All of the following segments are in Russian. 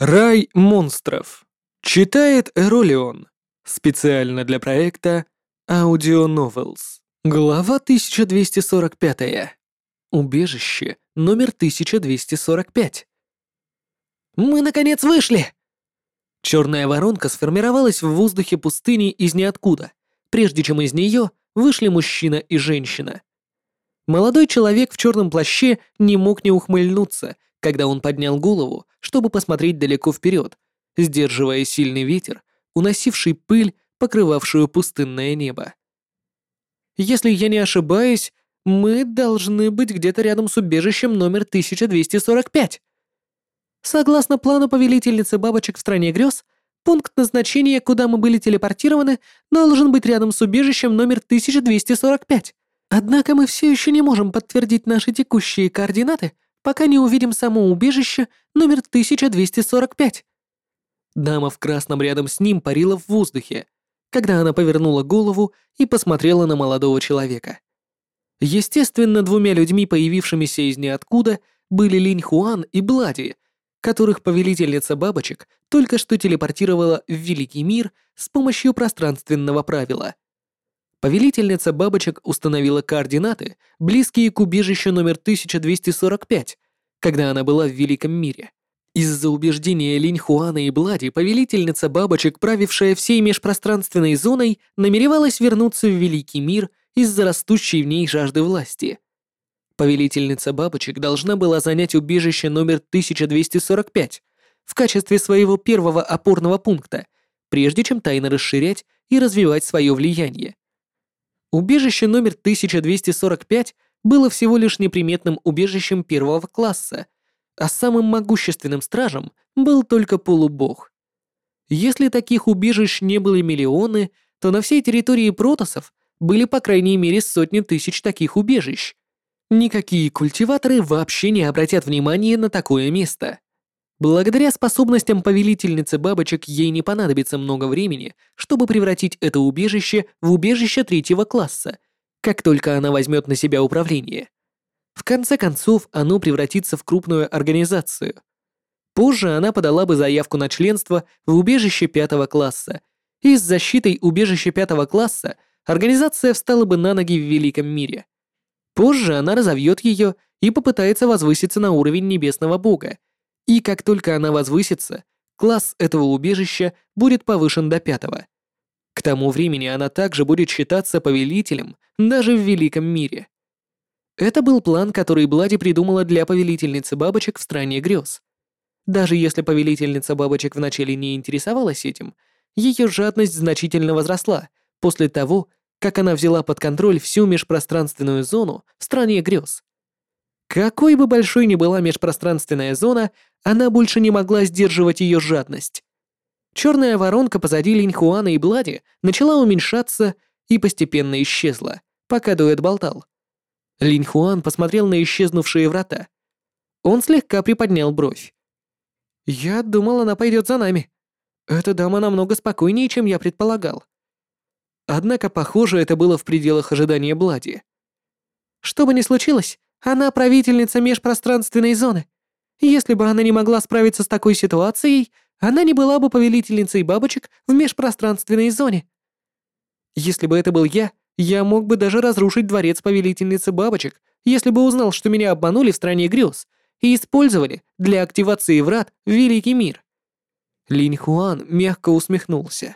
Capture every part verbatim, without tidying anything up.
Рай монстров. Читает Эролион. Специально для проекта Audio Novels. Глава тысяча двести сорок пять. Убежище номер тысяча двести сорок пять. Мы наконец вышли! Черная воронка сформировалась в воздухе пустыни из ниоткуда, прежде чем из нее вышли мужчина и женщина. Молодой человек в черном плаще не мог не ухмыльнуться, когда он поднял голову, чтобы посмотреть далеко вперед, сдерживая сильный ветер, уносивший пыль, покрывавшую пустынное небо. Если я не ошибаюсь, мы должны быть где-то рядом с убежищем номер тысяча двести сорок пять. Согласно плану повелительницы бабочек в стране грез, пункт назначения, куда мы были телепортированы, должен быть рядом с убежищем номер тысяча двести сорок пять. Однако мы все еще не можем подтвердить наши текущие координаты, пока не увидим само убежище номер тысяча двести сорок пять. Дама в красном рядом с ним парила в воздухе, когда она повернула голову и посмотрела на молодого человека. Естественно, двумя людьми, появившимися из ниоткуда, были Линь Хуан и Блади, которых повелительница бабочек только что телепортировала в Великий мир с помощью пространственного правила. Повелительница бабочек установила координаты, близкие к убежищу номер тысяча двести сорок пять, когда она была в Великом мире. Из-за убеждения Линь Хуана и Блади повелительница бабочек, правившая всей межпространственной зоной, намеревалась вернуться в Великий мир из-за растущей в ней жажды власти. Повелительница бабочек должна была занять убежище номер тысяча двести сорок пять в качестве своего первого опорного пункта, прежде чем тайно расширять и развивать свое влияние. Убежище номер тысяча двести сорок пять было всего лишь неприметным убежищем первого класса, а самым могущественным стражем был только полубог. Если таких убежищ не было миллионы, то на всей территории протоссов были по крайней мере сотни тысяч таких убежищ. Никакие культиваторы вообще не обратят внимания на такое место. Благодаря способностям повелительницы бабочек ей не понадобится много времени, чтобы превратить это убежище в убежище третьего класса, как только она возьмет на себя управление. В конце концов, оно превратится в крупную организацию. Позже она подала бы заявку на членство в убежище пятого класса, и с защитой убежища пятого класса организация встала бы на ноги в Великом мире. Позже она разовьет ее и попытается возвыситься на уровень небесного бога, и как только она возвысится, класс этого убежища будет повышен до пятого. К тому времени она также будет считаться повелителем даже в Великом мире. Это был план, который Блади придумала для повелительницы бабочек в стране грез. Даже если повелительница бабочек вначале не интересовалась этим, ее жадность значительно возросла после того, как она взяла под контроль всю межпространственную зону в стране грез. Какой бы большой ни была межпространственная зона, она больше не могла сдерживать ее жадность. Черная воронка позади Линь Хуана и Блади начала уменьшаться и постепенно исчезла, пока дуэт болтал. Линь Хуан посмотрел на исчезнувшие врата. Он слегка приподнял бровь. «Я думал, она пойдет за нами. Эта дама намного спокойнее, чем я предполагал». Однако, похоже, это было в пределах ожидания Блади. «Что бы ни случилось, она правительница межпространственной зоны. Если бы она не могла справиться с такой ситуацией, она не была бы повелительницей бабочек в межпространственной зоне. Если бы это был я, я мог бы даже разрушить дворец повелительницы бабочек, если бы узнал, что меня обманули в стране грез и использовали для активации врат в Великий мир». Линь Хуан мягко усмехнулся.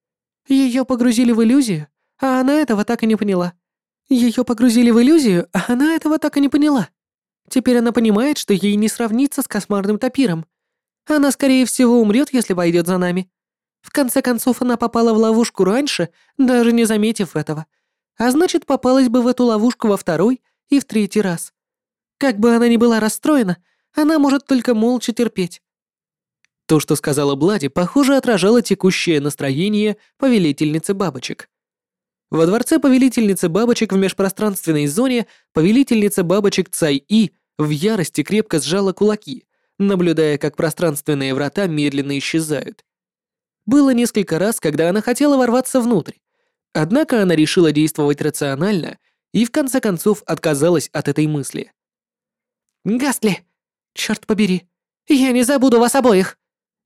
Ее погрузили в иллюзию, а она этого так и не поняла. Ее погрузили в иллюзию, а она этого так и не поняла. Теперь она понимает, что ей не сравнится с кошмарным тапиром. Она, скорее всего, умрет, если пойдет за нами. В конце концов, она попала в ловушку раньше, даже не заметив этого. А значит, попалась бы в эту ловушку во второй и в третий раз. Как бы она ни была расстроена, она может только молча терпеть. То, что сказала Блади, похоже, отражало текущее настроение повелительницы бабочек. Во дворце повелительницы бабочек в межпространственной зоне повелительница бабочек Цай-И в ярости крепко сжала кулаки, наблюдая, как пространственные врата медленно исчезают. Было несколько раз, когда она хотела ворваться внутрь, однако она решила действовать рационально и в конце концов отказалась от этой мысли. «Гастли! Черт побери! Я не забуду вас обоих!»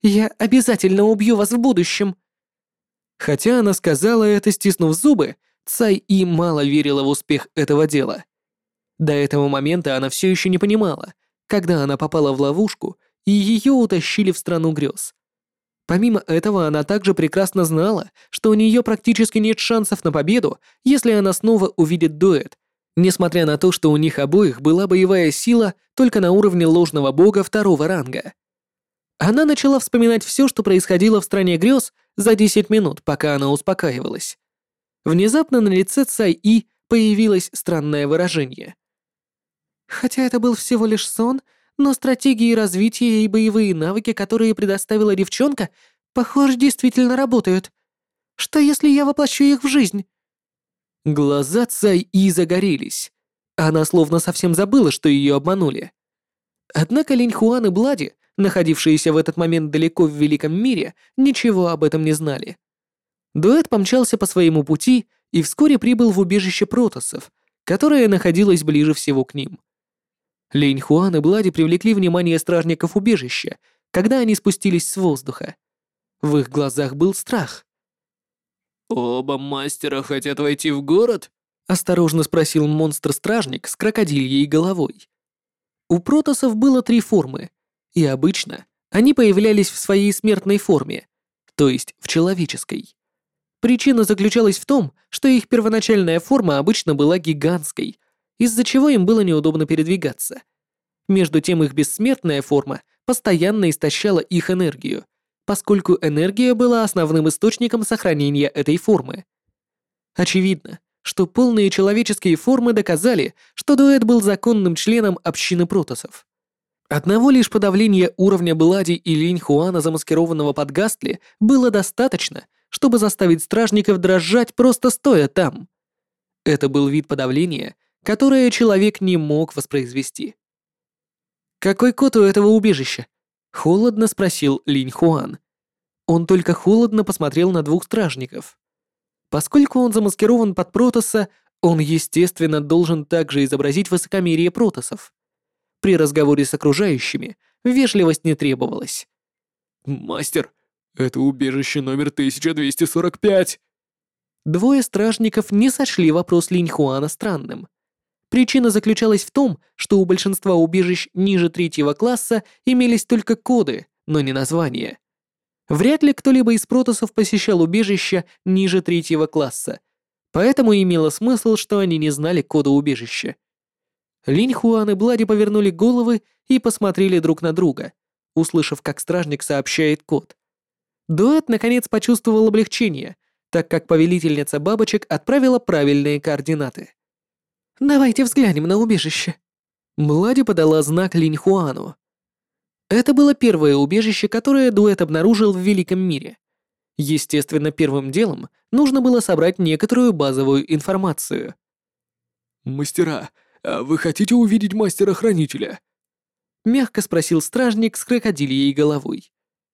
Я обязательно убью вас в будущем!» Хотя она сказала это, стиснув зубы, Цай И мало верила в успех этого дела. До этого момента она все еще не понимала, когда она попала в ловушку и ее утащили в страну грез. Помимо этого, она также прекрасно знала, что у нее практически нет шансов на победу, если она снова увидит дуэт, несмотря на то, что у них обоих была боевая сила только на уровне ложного бога второго ранга. Она начала вспоминать все, что происходило в стране грез за десять минут, пока она успокаивалась. Внезапно на лице Цай И появилось странное выражение. Хотя это был всего лишь сон, но стратегии развития и боевые навыки, которые предоставила девчонка, похоже, действительно работают. Что если я воплощу их в жизнь? Глаза Цай И загорелись. Она словно совсем забыла, что ее обманули. Однако Линь Хуан и Блади, находившиеся в этот момент далеко в Великом мире, ничего об этом не знали. Дуэт помчался по своему пути и вскоре прибыл в убежище протоссов, которое находилось ближе всего к ним. Линь Хуан и Блади привлекли внимание стражников убежища, когда они спустились с воздуха. В их глазах был страх. «Оба мастера хотят войти в город?» — осторожно спросил монстр-стражник с крокодильей головой. У протоссов было три формы, и обычно они появлялись в своей смертной форме, то есть в человеческой. Причина заключалась в том, что их первоначальная форма обычно была гигантской, из-за чего им было неудобно передвигаться. Между тем их бессмертная форма постоянно истощала их энергию, поскольку энергия была основным источником сохранения этой формы. Очевидно, что полные человеческие формы доказали, что дуэт был законным членом общины протоссов. Одного лишь подавления уровня Блади и Линь Хуана, замаскированного под Гастли, было достаточно, чтобы заставить стражников дрожать, просто стоя там. Это был вид подавления, которое человек не мог воспроизвести. «Какой код у этого убежища?» — холодно спросил Линь Хуан. Он только холодно посмотрел на двух стражников. Поскольку он замаскирован под протосса, он, естественно, должен также изобразить высокомерие протоссов. При разговоре с окружающими вежливость не требовалась. «Мастер, это убежище номер тысяча двести сорок пять!» Двое стражников не сочли вопрос Линь Хуана странным. Причина заключалась в том, что у большинства убежищ ниже третьего класса имелись только коды, но не названия. Вряд ли кто-либо из протоссов посещал убежища ниже третьего класса, поэтому имело смысл, что они не знали кода убежища. Линь Хуан и Блади повернули головы и посмотрели друг на друга, услышав, как стражник сообщает код. Дуэт наконец почувствовал облегчение, так как повелительница бабочек отправила правильные координаты. «Давайте взглянем на убежище». Блади подала знак Линь Хуану. Это было первое убежище, которое дуэт обнаружил в Великом мире. Естественно, первым делом нужно было собрать некоторую базовую информацию. «Мастера, а вы хотите увидеть мастера-хранителя?» — мягко спросил стражник с крокодильей головой.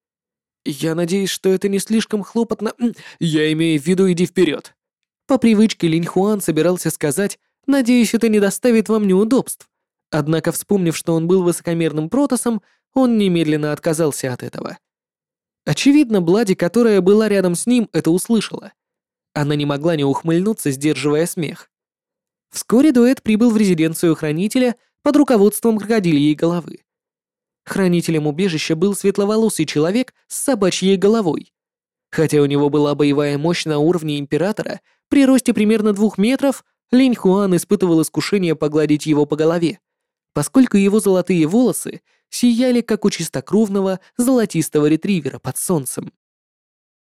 «Я надеюсь, что это не слишком хлопотно. Я имею в виду, иди вперед». По привычке Линь Хуан собирался сказать: «Надеюсь, это не доставит вам неудобств». Однако, вспомнив, что он был высокомерным протоссом, он немедленно отказался от этого. Очевидно, Блади, которая была рядом с ним, это услышала. Она не могла не ухмыльнуться, сдерживая смех. Вскоре дуэт прибыл в резиденцию хранителя под руководством крокодильей головы. Хранителем убежища был светловолосый человек с собачьей головой. Хотя у него была боевая мощь на уровне императора, при росте примерно двух метров, Линь Хуан испытывал искушение погладить его по голове, поскольку его золотые волосы сияли, как у чистокровного золотистого ретривера под солнцем.